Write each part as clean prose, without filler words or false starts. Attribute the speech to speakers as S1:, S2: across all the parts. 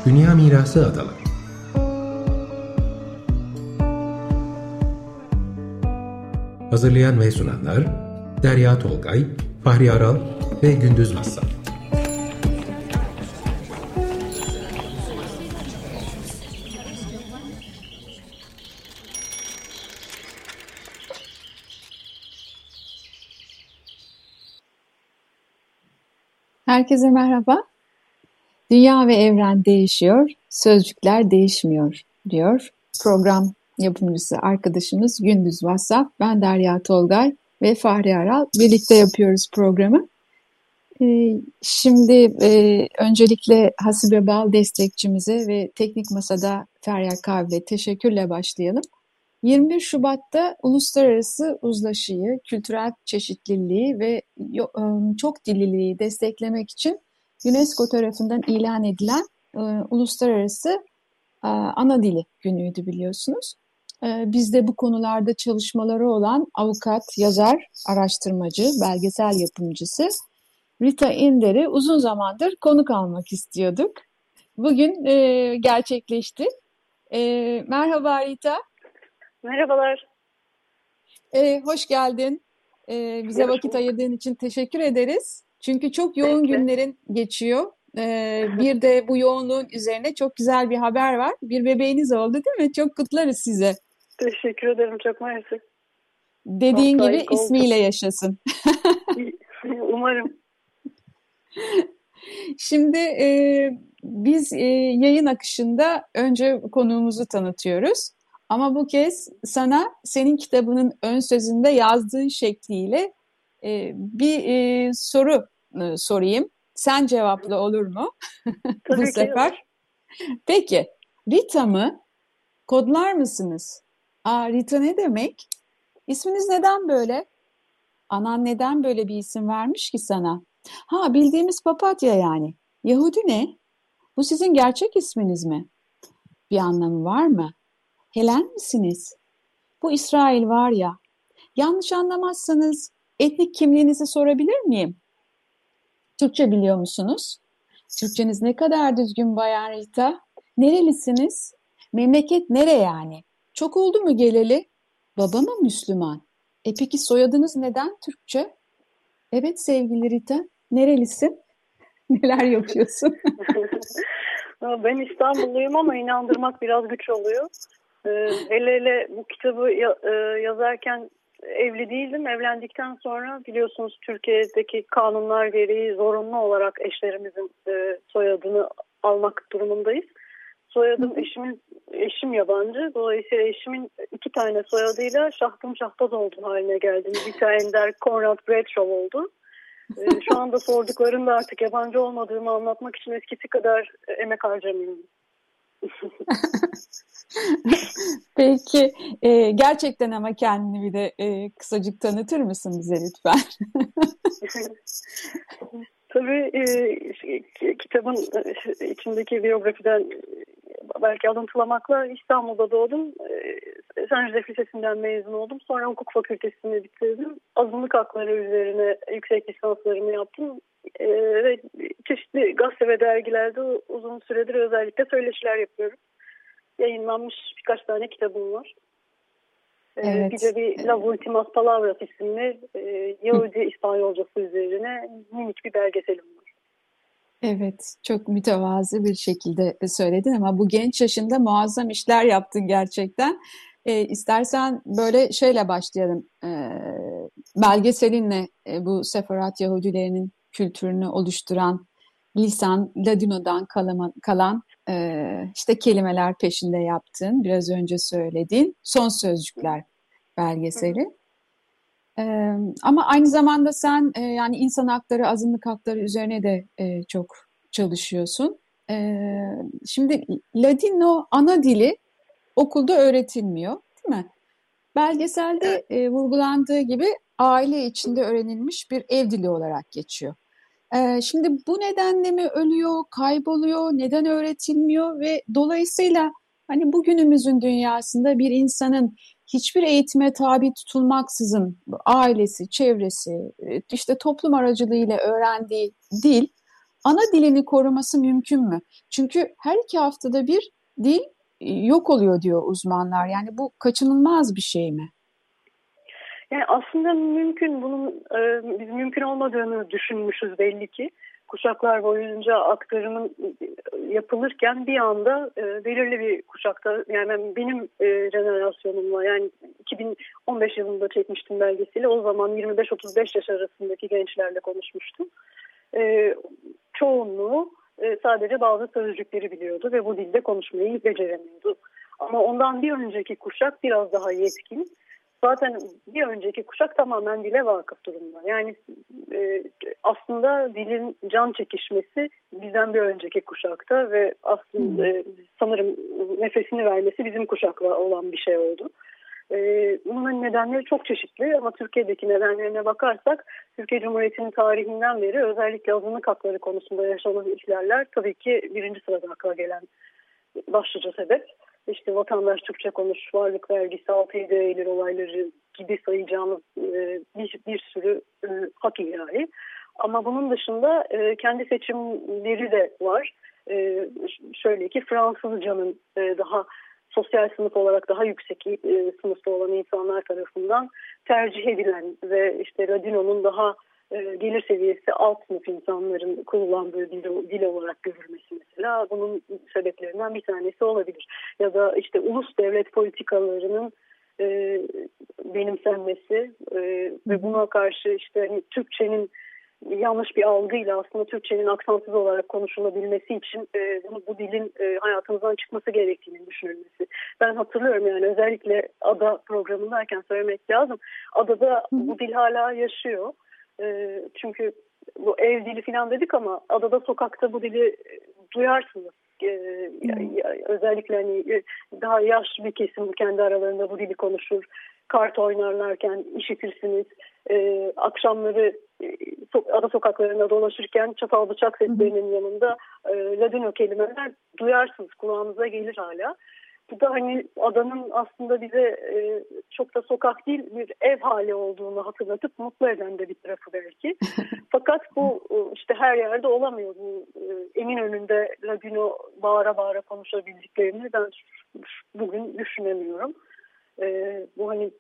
S1: Dünya Mirası Adaları. Hazırlayan ve sunanlar Derya Tolgay, Fahri Aral ve Gündüz Vassal.
S2: Herkese merhaba. Dünya ve evren değişiyor, sözcükler değişmiyor diyor program yapımcısı arkadaşımız Gündüz Vassal. Ben Derya Tolgay ve Fahri Aral birlikte yapıyoruz programı. Şimdi öncelikle Hasibe Bal destekçimize ve Teknik Masa'da Feryal Kavle teşekkürle başlayalım. 21 Şubat'ta uluslararası uzlaşıyı, kültürel çeşitliliği ve çok dilliliği desteklemek için UNESCO tarafından ilan edilen Uluslararası Ana Dili Günü'ydü biliyorsunuz. Biz de bu konularda çalışmaları olan avukat, yazar, araştırmacı, belgesel yapımcısı Rita Inder'i uzun zamandır konuk almak istiyorduk. Bugün gerçekleşti. Merhaba Rita.
S3: Merhabalar.
S2: Hoş geldin. Bize vakit ayırdığın için teşekkür ederiz. Çünkü çok yoğun günlerin geçiyor. Bir de bu yoğunluğun üzerine çok güzel bir haber var. Bir bebeğiniz oldu değil mi? Çok kutlarız size.
S3: Teşekkür ederim. Çok mersi.
S2: Dediğin gibi ismiyle yaşasın.
S3: Umarım.
S2: Şimdi biz yayın akışında önce konuğumuzu tanıtıyoruz. Ama bu kez sana senin kitabının ön sözünde yazdığın şekliyle bir soru sorayım. Sen cevapla olur mu? Bu sefer. Peki, Rita mı? Kodlar mısınız? Rita ne demek? İsminiz neden böyle? Anan neden böyle bir isim vermiş ki sana? Bildiğimiz papatya yani. Yahudi ne? Bu sizin gerçek isminiz mi? Bir anlamı var mı? Helen misiniz? Bu İsrail var ya. Yanlış anlamazsanız etnik kimliğinizi sorabilir miyim? Türkçe biliyor musunuz? Türkçeniz ne kadar düzgün Bayan Rita. Nerelisiniz? Memleket nere yani? Çok oldu mu geleli? Baba mı Müslüman? Peki soyadınız neden Türkçe? Evet sevgili Rita. Nerelisin? Neler yapıyorsun?
S3: Ben İstanbulluyum ama inandırmak biraz güç oluyor. Hele bu kitabı yazarken evli değildim. Evlendikten sonra biliyorsunuz Türkiye'deki kanunlar gereği zorunlu olarak eşlerimizin soyadını almak durumundayız. Soyadım eşim yabancı. Dolayısıyla eşimin 2 tane soyadıyla Şahtım Şahbazoğlu haline geldim. Rita Ender Konrad Bradshaw oldu. Şu anda sorduklarında artık yabancı olmadığımı anlatmak için eskisi kadar emek harcamıyorum.
S2: Peki gerçekten ama kendini bir de kısacık tanıtır mısın bize lütfen?
S3: Tabii kitabın içindeki biyografiden belki alıntılamakla İstanbul'da doğdum. San Jose Lisesi'nden mezun oldum. Sonra hukuk fakültesini bitirdim. Azınlık hakları üzerine yüksek lisanslarımı yaptım. Ve çeşitli gazete ve dergilerde uzun süredir özellikle söyleşiler yapıyorum. Yayınlanmış birkaç tane kitabım var.
S2: Evet.
S3: Bir de bir Las Últimas Palabras isimli Yahudi İspanyolcası üzerine minik bir belgeselim var.
S2: Evet, çok mütevazı bir şekilde söyledin ama bu genç yaşında muazzam işler yaptın gerçekten. İstersen böyle şeyle başlayalım. Belgeselinle bu Sefarat Yahudilerinin kültürünü oluşturan lisan, Ladino'dan kalan işte kelimeler peşinde yaptığın, biraz önce söylediğin Son Sözcükler belgeseli. Ama aynı zamanda sen yani insan hakları, azınlık hakları üzerine de çok çalışıyorsun. Şimdi Ladino ana dili okulda öğretilmiyor, değil mi? Belgeselde vurgulandığı gibi aile içinde öğrenilmiş bir ev dili olarak geçiyor. Şimdi bu nedenle mi ölüyor, kayboluyor, neden öğretilmiyor ve dolayısıyla hani bugünümüzün dünyasında bir insanın hiçbir eğitime tabi tutulmaksızın ailesi, çevresi, işte toplum aracılığıyla öğrendiği dil ana dilini koruması mümkün mü? Çünkü her 2 haftada bir dil yok oluyor diyor uzmanlar. Yani bu kaçınılmaz bir şey mi?
S3: Yani aslında mümkün. Bunun biz mümkün olmadığını düşünmüşüz belli ki. Kuşaklar boyunca aktarımın yapılırken bir anda belirli bir kuşakta, yani benim jenerasyonumla, yani 2015 yılında çekmiştim belgeseli. O zaman 25-35 yaş arasındaki gençlerle konuşmuştum. Çoğunluğu sadece bazı sözcükleri biliyordu ve bu dilde konuşmayı beceremiyordu. Ama ondan bir önceki kuşak biraz daha yetkin. Zaten bir önceki kuşak tamamen dile vakıf durumda. Yani aslında dilin can çekişmesi bizden bir önceki kuşakta ve aslında sanırım nefesini vermesi bizim kuşakla olan bir şey oldu. Bunun nedenleri çok çeşitli ama Türkiye'deki nedenlerine bakarsak Türkiye Cumhuriyeti'nin tarihinden beri özellikle azınlık hakları konusunda yaşanan ihlaller tabii ki birinci sırada akla gelen başlıca sebep. İşte vatandaş Türkçe konuş, varlık vergisi, 6-7 Eylül olayları gibi sayacağımız bir sürü hak ihlali. Ama bunun dışında kendi seçimleri de var. Şöyle ki Fransızcanın daha sosyal sınıf olarak daha yüksek sınıfta olan insanlar tarafından tercih edilen ve işte Ladino'nun daha gelir seviyesi alt sınıf insanların kullandığı dil olarak görülmesi mesela bunun sebeplerinden bir tanesi olabilir. Ya da işte ulus devlet politikalarının benimsenmesi ve buna karşı işte hani Türkçenin yanlış bir algıyla aslında Türkçenin aksansız olarak konuşulabilmesi için bu dilin hayatımızdan çıkması gerektiğini düşünülmesi. Ben hatırlıyorum, yani özellikle Ada programındayken söylemek lazım. Adada bu dil hala yaşıyor. Çünkü bu ev dili falan dedik ama adada sokakta bu dili duyarsınız. Özellikle hani daha yaşlı bir kesim kendi aralarında bu dili konuşur. Kart oynarlarken işitirsiniz. Akşamları ada sokaklarında dolaşırken çatal bıçak seslerinin yanında Ladino kelimeler duyarsınız. Kulağınıza gelir hala. Bu da hani adanın aslında bize çok da sokak değil bir ev hali olduğunu hatırlatıp mutlu eden de bir tarafı belki. Fakat bu işte her yerde olamıyor. Bu Eminönü'nde Ladino bağıra bağıra konuşabildiklerini ben bugün düşünemiyorum. Bu hani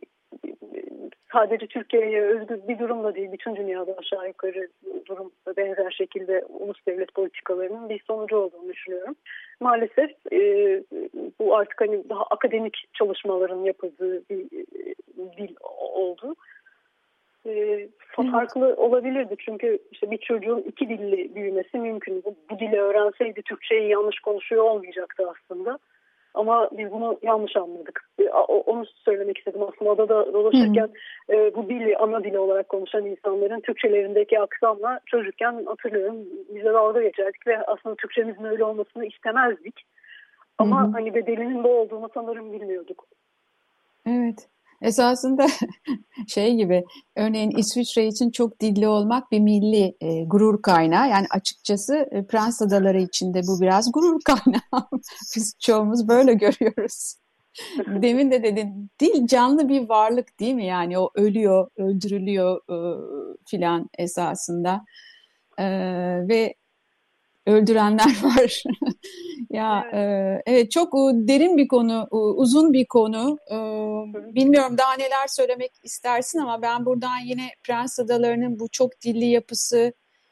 S3: sadece Türkiye'ye özgü bir durum da değil. Bütün dünyada aşağı yukarı durum benzer şekilde ulus devlet politikalarının bir sonucu olduğunu düşünüyorum. Maalesef bu artık hani daha akademik çalışmaların yapıldığı bir dil oldu. Farklı olabilirdi çünkü işte bir çocuğun 2 dilli büyümesi mümkün. Bu dili öğrenseydi Türkçeyi yanlış konuşuyor olmayacaktı aslında. Ama biz bunu yanlış anladık. Onu söylemek istedim aslında. Adada dolaşırken bu dili ana dili olarak konuşan insanların Türkçelerindeki aksanla çocukken hatırlıyorum. Bize dalga geçerdik ve aslında Türkçemizin öyle olmasını istemezdik. Ama hani bedelinin bu olduğunu sanırım bilmiyorduk.
S2: Evet. Esasında şey gibi, örneğin İsviçre için çok dilli olmak bir milli gurur kaynağı. Yani açıkçası Prens Adaları için de bu biraz gurur kaynağı. Biz çoğumuz böyle görüyoruz. Demin de dedin, dil canlı bir varlık değil mi? Yani o ölüyor, öldürülüyor filan esasında. Ve öldürenler var. Ya evet, çok derin bir konu, uzun bir konu. Bilmiyorum daha neler söylemek istersin ama ben buradan yine Prens Adaları'nın bu çok dilli yapısı,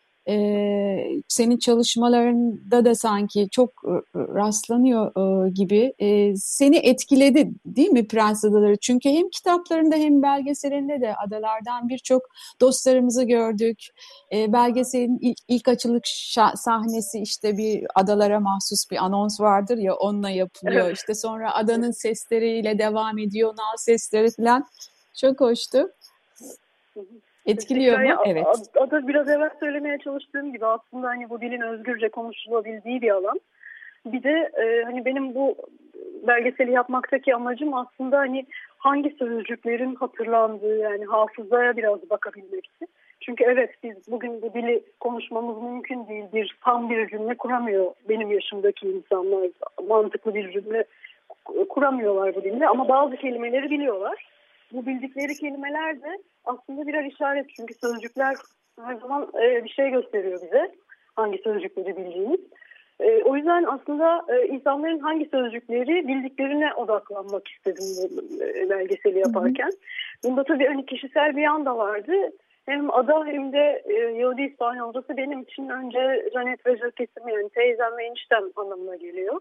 S2: senin çalışmalarında da sanki çok rastlanıyor gibi. Seni etkiledi değil mi Prens Adaları? Çünkü hem kitaplarında hem belgeselinde de adalardan birçok dostlarımızı gördük. Belgeselin ilk açılış sahnesi işte bir adalara mahsus bir anons vardır ya, onunla yapılıyor. İşte sonra adanın sesleriyle devam ediyor, nal sesleri falan. Çok hoştu. Etkiliyor mu? Evet.
S3: Adı biraz evvel söylemeye çalıştığım gibi aslında hani bu dilin özgürce konuşulabildiği bir alan. Bir de hani benim bu belgeseli yapmaktaki amacım aslında hani hangi sözcüklerin hatırlandığı, yani hafızaya biraz bakabilmekti. Çünkü evet, biz bugün bu dili konuşmamız mümkün değil. Tam bir cümle kuramıyor benim yaşımdaki insanlar. Mantıklı bir cümle kuramıyorlar bu dilde ama bazı kelimeleri biliyorlar. Bu bildikleri kelimeler de aslında birer işaret. Çünkü sözcükler her zaman bir şey gösteriyor bize. hangi sözcükleri bildiğiniz. O yüzden aslında insanların hangi sözcükleri bildiklerine odaklanmak istedim bu belgeseli yaparken. Bunda tabii hani kişisel bir yan da vardı. Hem ada hem de Yahudi İspanyolcası benim için önce Janet ve Jacques'im, yani teyzem ve eniştem anlamına geliyor.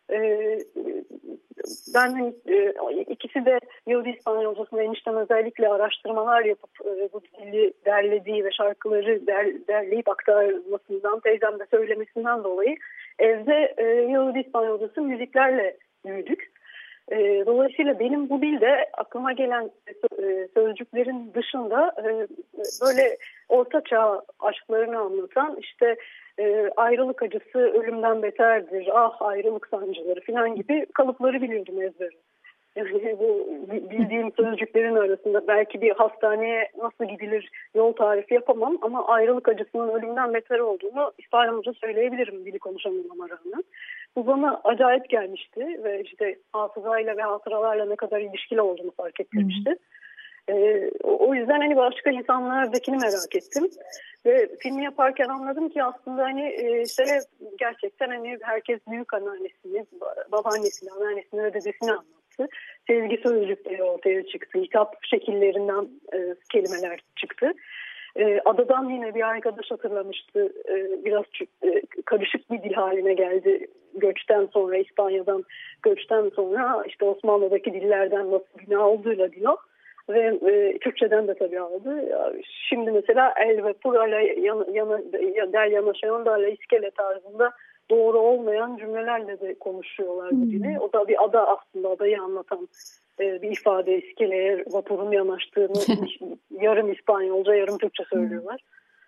S3: Ben ikisi de Yahudi İspanyolcasında eniştem özellikle araştırmalar yapıp bu dili derlediği ve şarkıları derleyip aktarmasından, teyzem de söylemesinden dolayı evde Yahudi İspanyolcası müziklerle büyüdük. Dolayısıyla benim bu dilde aklıma gelen sözcüklerin dışında böyle ortaçağ aşklarını anlatan, işte ayrılık acısı ölümden beterdir, ah ayrılık sancıları falan gibi kalıpları biliyordum ezbere. Yani bu bildiğim sözcüklerin arasında belki bir hastaneye nasıl gidilir yol tarifi yapamam ama ayrılık acısının ölümden beter olduğunu İspanyolca söyleyebilirim dili konuşamamama rağmen. Bu bana acayip gelmişti ve işte hafızayla ve hatıralarla ne kadar ilişkili olduğunu fark ettirmişti. O yüzden hani başka insanlardakini merak ettim ve filmi yaparken anladım ki aslında hani gerçekten hani herkes büyük anneannesini, babaannesini, anneannesini ve dedesini anlattı. Sevgi sözcükleri ortaya çıktı, hitap şekillerinden kelimeler çıktı. Adadan yine bir arkadaş hatırlamıştı, biraz karışık bir dil haline geldi göçten sonra, İspanya'dan göçten sonra işte Osmanlı'daki dillerden nasıl bina olduğuyla diyor. Ve Türkçeden de tabii aldı. Şimdi mesela el ve purayla del yanaşan da iskele tarzında doğru olmayan cümlelerle de konuşuyorlar bu dili. O da bir ada, aslında adayı anlatan bir ifade. İskeleye vapurun yanaştığını yarım İspanyolca yarım Türkçe söylüyorlar.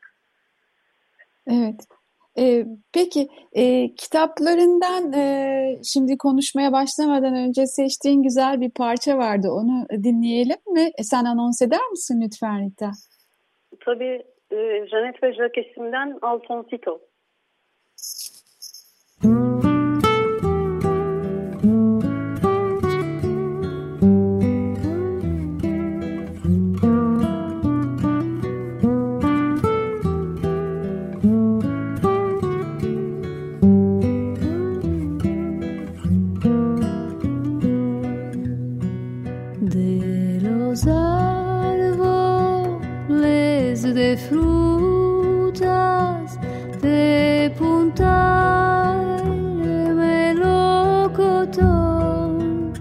S2: Evet. Peki kitaplarından şimdi konuşmaya başlamadan önce seçtiğin güzel bir parça vardı. Onu dinleyelim mi? Sen anons eder misin lütfen Rita?
S3: Tabii. Janet ve Jacques'imden Alfoncito.
S4: De frutas, de punta de melocotón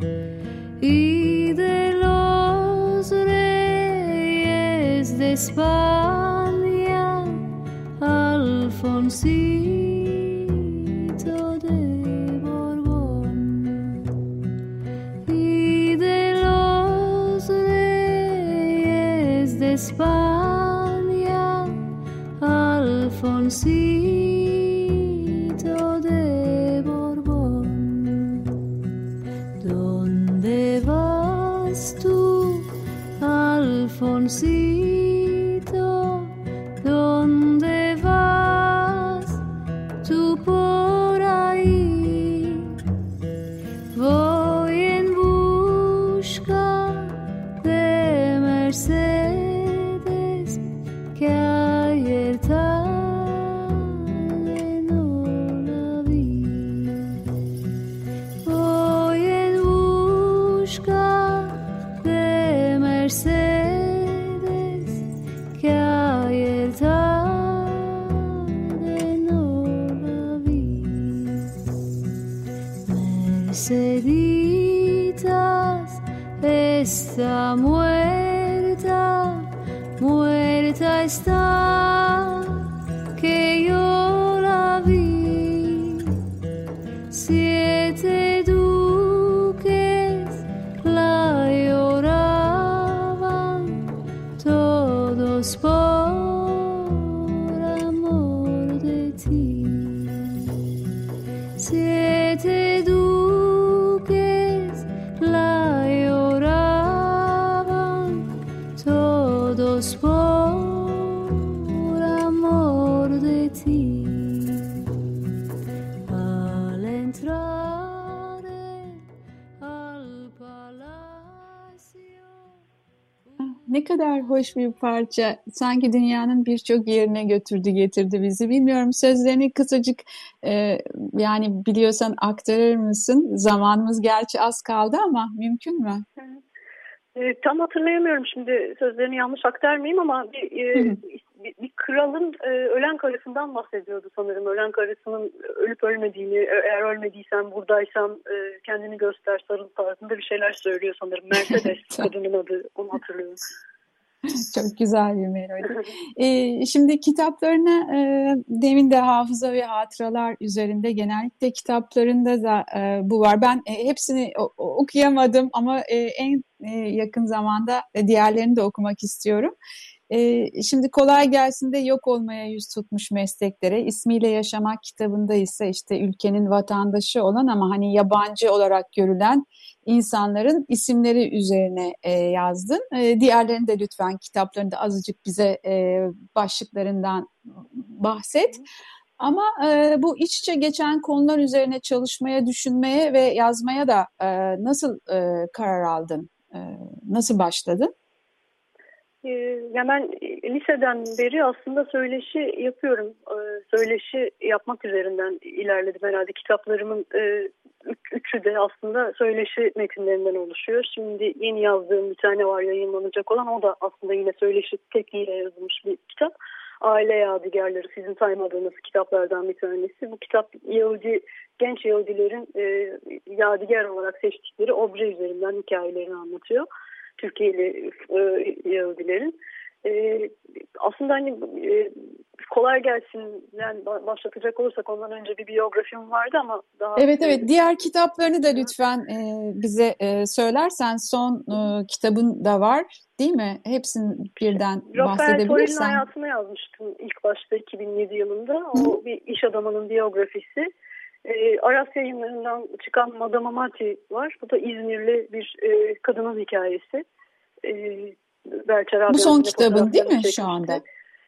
S4: y de los reyes de España, Alfoncito de Borbón y de los reyes de España, Alfoncito de Borbón. ¿Dónde vas tú, Alfoncito? ¿Dónde vas tú por ahí? Voy en busca de Mercedes que ayer Merceditas está muerta, muerta está, que yo la vi. 7 duques la lloraban, todos por amor de ti. 7 duques la lloraban, todos por amor de ti. Al entrar al palacio.
S2: Ne kadar hoş bir parça. Sanki dünyanın birçok yerine götürdü, getirdi bizi. Bilmiyorum, sözlerini kısacık yani biliyorsan aktarır mısın? Zamanımız gerçi az kaldı ama mümkün mü?
S3: Tam hatırlayamıyorum şimdi, sözlerini yanlış aktarmayayım ama bir kralın ölen karısından bahsediyordu sanırım. Ölen karısının ölüp ölmediğini, eğer ölmediysen buradaysan kendini göster, sarıl tarzında bir şeyler söylüyor sanırım. Mercedes kadının adı, onu hatırlıyorum.
S2: Çok güzel bir melodi. Şimdi kitaplarına demin de hafıza ve hatıralar üzerinde, genellikle kitaplarında da bu var. Ben hepsini okuyamadım ama en yakın zamanda diğerlerini de okumak istiyorum. Şimdi Kolay Gelsin de yok olmaya yüz tutmuş mesleklere, ismiyle Yaşamak kitabında ise işte ülkenin vatandaşı olan ama hani yabancı olarak görülen insanların isimleri üzerine yazdın. Diğerlerini de lütfen, kitaplarında azıcık bize başlıklarından bahset. Ama bu iç içe geçen konular üzerine çalışmaya, düşünmeye ve yazmaya da nasıl karar aldın? Nasıl başladın?
S3: Ya ben liseden beri aslında söyleşi yapıyorum. Söyleşi yapmak üzerinden ilerledim herhalde. Kitaplarımın üçü de aslında söyleşi metinlerinden oluşuyor. Şimdi yeni yazdığım bir tane var, yayınlanacak olan. O da aslında yine söyleşi tekniğiyle yazılmış bir kitap. Aile Yadigarları, sizin saymadığınız kitaplardan bir tanesi. Bu kitap genç Yahudilerin yadigar olarak seçtikleri obje üzerinden hikayelerini anlatıyor. Türkiye'li Yahudilerin. Aslında hani Kolay Gelsin'den başlatacak olursak, ondan önce bir biyografim vardı ama daha...
S2: Evet. Diğer kitaplarını da lütfen bize söylersen. Son kitabın da var değil mi? Hepsini birden bahsedebilirsen.
S3: Rafael Torri'nin hayatını yazmıştım ilk başta 2007 yılında. O bir iş adamının biyografisi. Aras Yayınları'ndan çıkan Madame Amati var. Bu da İzmirli bir kadının hikayesi.
S2: Bu son kitabın değil mi şu anda?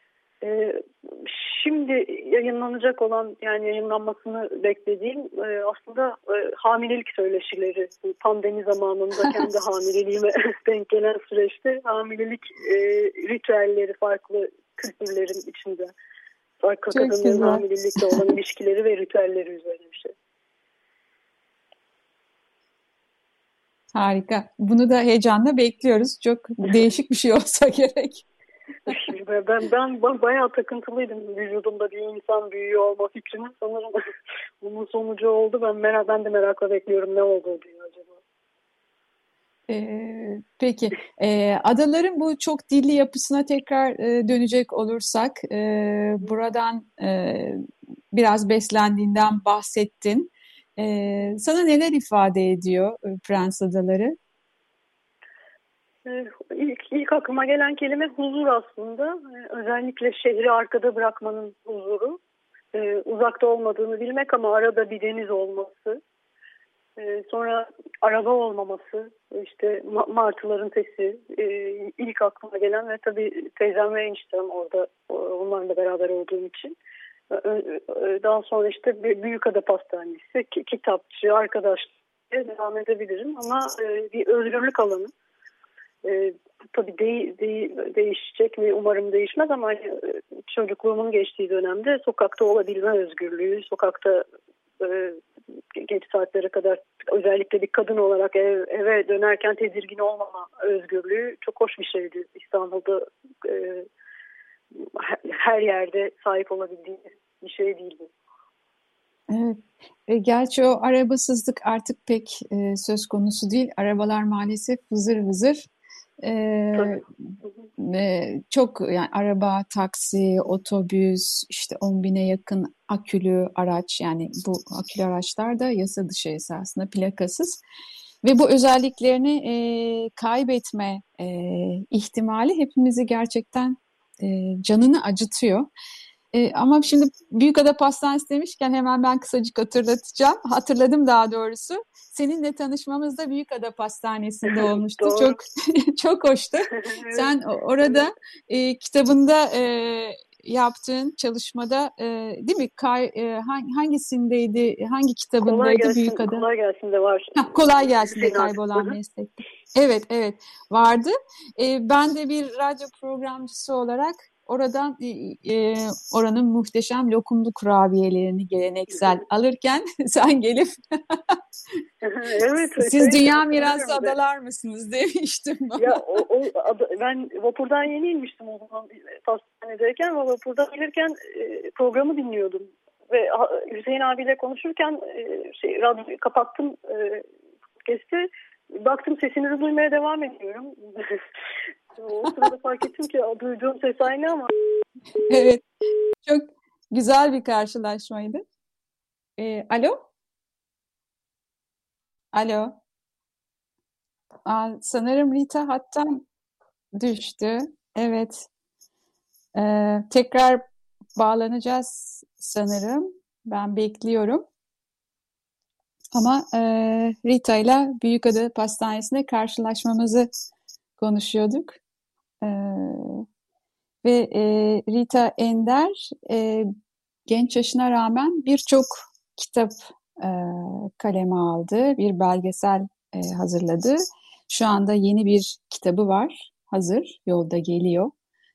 S3: Şimdi yayınlanacak olan, yani yayınlanmasını beklediğim aslında hamilelik söyleşileri. Pandemi zamanında kendi hamileliğime denk gelen süreçte hamilelik ritüelleri, farklı kültürlerin içinde. Farklı kadınların hamilelikle olan ilişkileri ve ritüelleri üzerine bir şey.
S2: Harika. Bunu da heyecanla bekliyoruz. Çok değişik bir şey olsa gerek.
S3: Ben bayağı takıntılıydım vücudumda bir insan büyüyor olma fikrine. Sanırım bunun sonucu oldu. Ben de merakla bekliyorum ne oldu diye acaba.
S2: Peki. Adaların bu çok dilli yapısına tekrar dönecek olursak, buradan biraz beslendiğinden bahsettin. Sana neler ifade ediyor Prens Adaları?
S3: İlk aklıma gelen kelime huzur aslında. Özellikle şehri arkada bırakmanın huzuru. Uzakta olmadığını bilmek ama arada bir deniz olması. Sonra araba olmaması, işte martıların sesi ilk aklıma gelen ve tabii teyzem ve eniştem orada, onlarla beraber olduğum için. Daha sonra işte Büyükada Pastanesi, kitapçı, arkadaşlar devam edebilirim ama bir özgürlük alanı. Tabii değişecek mi? Umarım değişmez ama çocukluğumun geçtiği dönemde sokakta olabilme özgürlüğü, sokakta geç saatlere kadar özellikle bir kadın olarak eve dönerken tedirgin olmama özgürlüğü çok hoş bir şeydi. İstanbul'da her yerde sahip olabildiğimiz bir şey değildi.
S2: Evet. Gerçi o arabasızlık artık pek söz konusu değil. Arabalar maalesef vızır vızır. Çok, yani araba, taksi, otobüs, işte 10.000'e yakın akülü araç, yani bu akülü araçlar da yasa dışı esasında, plakasız ve bu özelliklerini kaybetme ihtimali hepimizi gerçekten canını acıtıyor. Ama şimdi Büyükada Pastanesi demişken hemen ben kısacık hatırladım daha doğrusu. Seninle tanışmamız da Büyükada Pastanesi'nde olmuştu. Çok çok hoştu. Sen orada kitabında yaptığın çalışmada değil mi? Hangisindeydi? Hangi kitabındaydı Büyük Ada?
S3: Kolay Gelsin de var.
S2: Kolay Gelsin de Kaybolan Meslek. Evet, evet vardı. Ben de bir radyo programcısı olarak oradan oranın muhteşem lokumlu kurabiyelerini geleneksel alırken sen gelip
S3: evet,
S2: siz dünya mirası adalar mısınız demiştim.
S3: Ya ben vapurdan yeni inmiştim o zaman pastanedeyken ve vapurdan gelirken programı dinliyordum. Ve Hüseyin abiyle konuşurken radyoyu kapattım podcast'i. Baktım sesinizi duymaya devam ediyorum. O sırada fark ettim ki duyduğum ses aynı ama.
S2: Evet. Çok güzel bir karşılaşmaydı. Alo? Alo? Sanırım Rita hattan düştü. Evet. Tekrar bağlanacağız sanırım. Ben bekliyorum. Ama Rita ile Büyükada Pastanesi'nde karşılaşmamızı konuşuyorduk. Ve Rita Ender genç yaşına rağmen birçok kitap kaleme aldı. Bir belgesel hazırladı. Şu anda yeni bir kitabı var. Hazır. Yolda geliyor.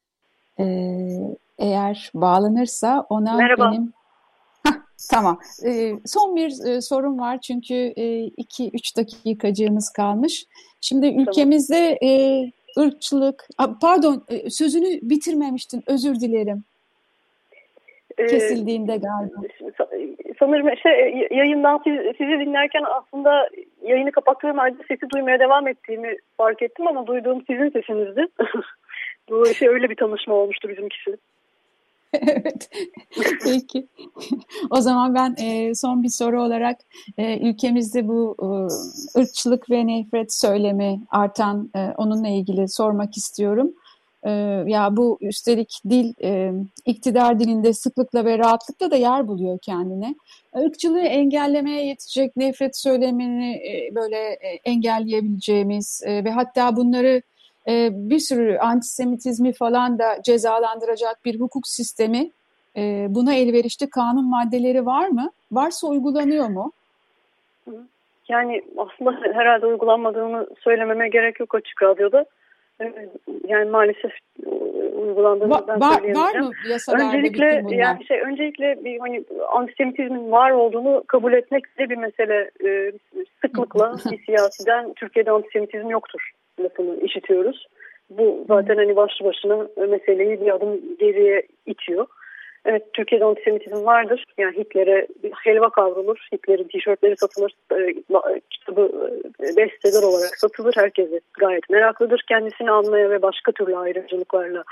S2: Eğer bağlanırsa ona
S3: Merhaba.
S2: benim... Tamam. Son bir sorum var çünkü 2-3 dakikacığımız kalmış. Şimdi ülkemizde ırkçılık... Pardon, sözünü bitirmemiştin. Özür dilerim. Kesildiğinde galiba.
S3: Sanırım yayından sizi dinlerken aslında yayını kapattığım halde sesi duymaya devam ettiğimi fark ettim ama duyduğum sizin sesinizdi. Dolayısıyla öyle bir tanışma olmuştu bizimkisi.
S2: Evet. Peki. O zaman ben son bir soru olarak ülkemizde bu ırkçılık ve nefret söylemi artan onunla ilgili sormak istiyorum. Ya bu üstelik dil iktidar dilinde sıklıkla ve rahatlıkla da yer buluyor kendine. Irkçılığı engellemeye yetecek nefret söylemini böyle engelleyebileceğimiz ve hatta bunları bir sürü antisemitizmi falan da cezalandıracak bir hukuk sistemi, buna elverişli kanun maddeleri var mı? Varsa uygulanıyor mu?
S3: Yani aslında herhalde uygulanmadığını söylememe gerek yok Açık Radyo'da. Yani maalesef uygulandığını ben söyleyemeyeceğim.
S2: Var mı yasalarda bütün bunlar?
S3: Öncelikle bir antisemitizmin var olduğunu kabul etmek de bir mesele. Sıklıkla bir siyasiden Türkiye'de antisemitizm yoktur lafını işitiyoruz. Bu zaten başlı başına meseleyi bir adım geriye itiyor. Evet, Türkiye'de antisemitizm vardır. Yani Hitler'e helva kavrulur, Hitler'in tişörtleri satılır, kitabı bestseller olarak satılır. Herkes de gayet meraklıdır kendisini anmaya ve başka türlü ayrımcılıklarla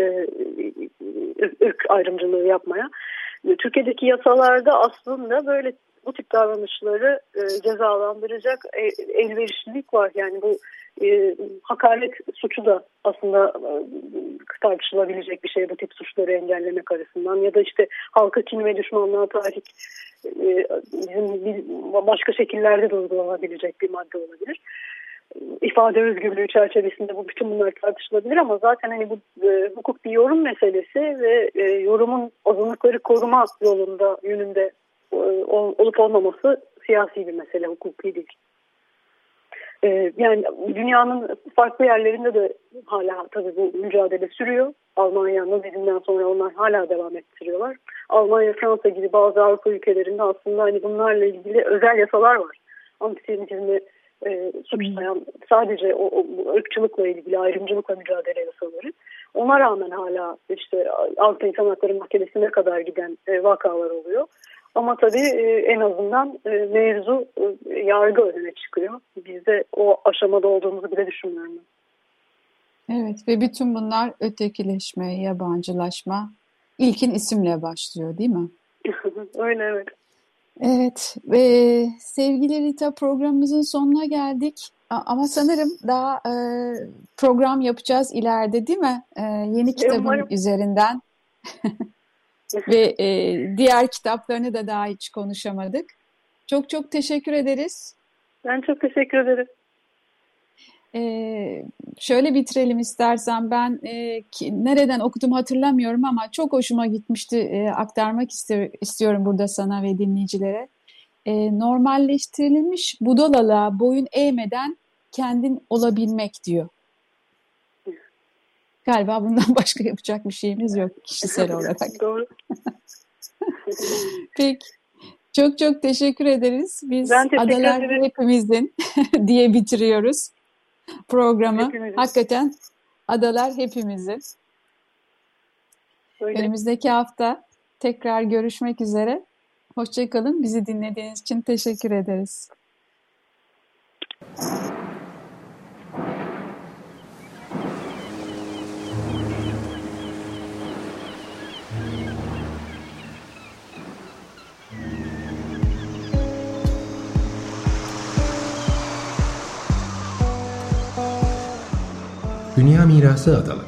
S3: ırk ayrımcılığı yapmaya. Türkiye'deki yasalarda aslında böyle bu tip davranışları cezalandıracak elverişlilik var. Yani bu hakaret suçu da aslında tartışılabilecek bir şey bu tip suçları engellemek arasından, ya da halka kin ve düşmanlığa tahrik bizim başka şekillerde de uygulanabilecek bir madde olabilir. İfade özgürlüğü çerçevesinde bütün bunlar tartışılabilir ama zaten bu hukuk bir yorum meselesi ve yorumun azınlıkları koruma yönünde olup olmaması siyasi bir mesele, hukuki değil. Yani dünyanın farklı yerlerinde de hala tabii bu mücadele sürüyor. Almanya, Nazi'den sonra onlar hala devam ettiriyorlar. Almanya, Fransa gibi bazı Avrupa ülkelerinde aslında bunlarla ilgili özel yasalar var. Antisemitizmi suçlayan, sadece o ırkçılıkla ilgili, ayrımcılıkla mücadele yasaları. Ona rağmen hala Avrupa İnsan Hakları Mahkemesi'ne kadar giden vakalar oluyor. Ama tabii en azından mevzu yargı önüne çıkıyor. Biz de o aşamada olduğumuzu bile düşünmüyorum.
S2: Evet, ve bütün bunlar ötekileşme, yabancılaşma, ilkin isimle başlıyor değil mi?
S3: Öyle, evet.
S2: Evet, sevgili Rita, programımızın sonuna geldik. Ama sanırım daha program yapacağız ileride değil mi? Yeni kitabın
S3: umarım
S2: üzerinden. Ve diğer kitaplarını da daha hiç konuşamadık. Çok çok teşekkür ederiz.
S3: Ben çok teşekkür ederim.
S2: Şöyle bitirelim istersen. Ben nereden okudum hatırlamıyorum ama çok hoşuma gitmişti. Aktarmak istiyorum burada sana ve dinleyicilere. Normalleştirilmiş budalalığa boyun eğmeden kendin olabilmek diyor. Galiba bundan başka yapacak bir şeyimiz yok kişisel olarak.
S3: Doğru.
S2: Peki. Çok çok teşekkür ederiz. Biz
S3: Ben teşekkür
S2: Adalar
S3: ederim.
S2: Hepimizin diye bitiriyoruz programı.
S3: Hepimizin.
S2: Hakikaten Adalar Hepimizin.
S3: Öyle.
S2: Önümüzdeki hafta tekrar görüşmek üzere. Hoşça kalın. Bizi dinlediğiniz için teşekkür ederiz.
S1: Dünya Mirası Adalar.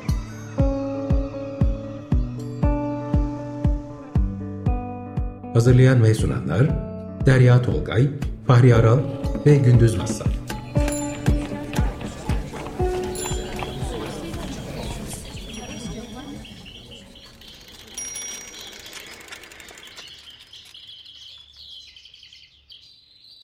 S1: Hazırlayan ve sunanlar Derya Tolgay, Fahri Aral ve Gündüz Mazhar.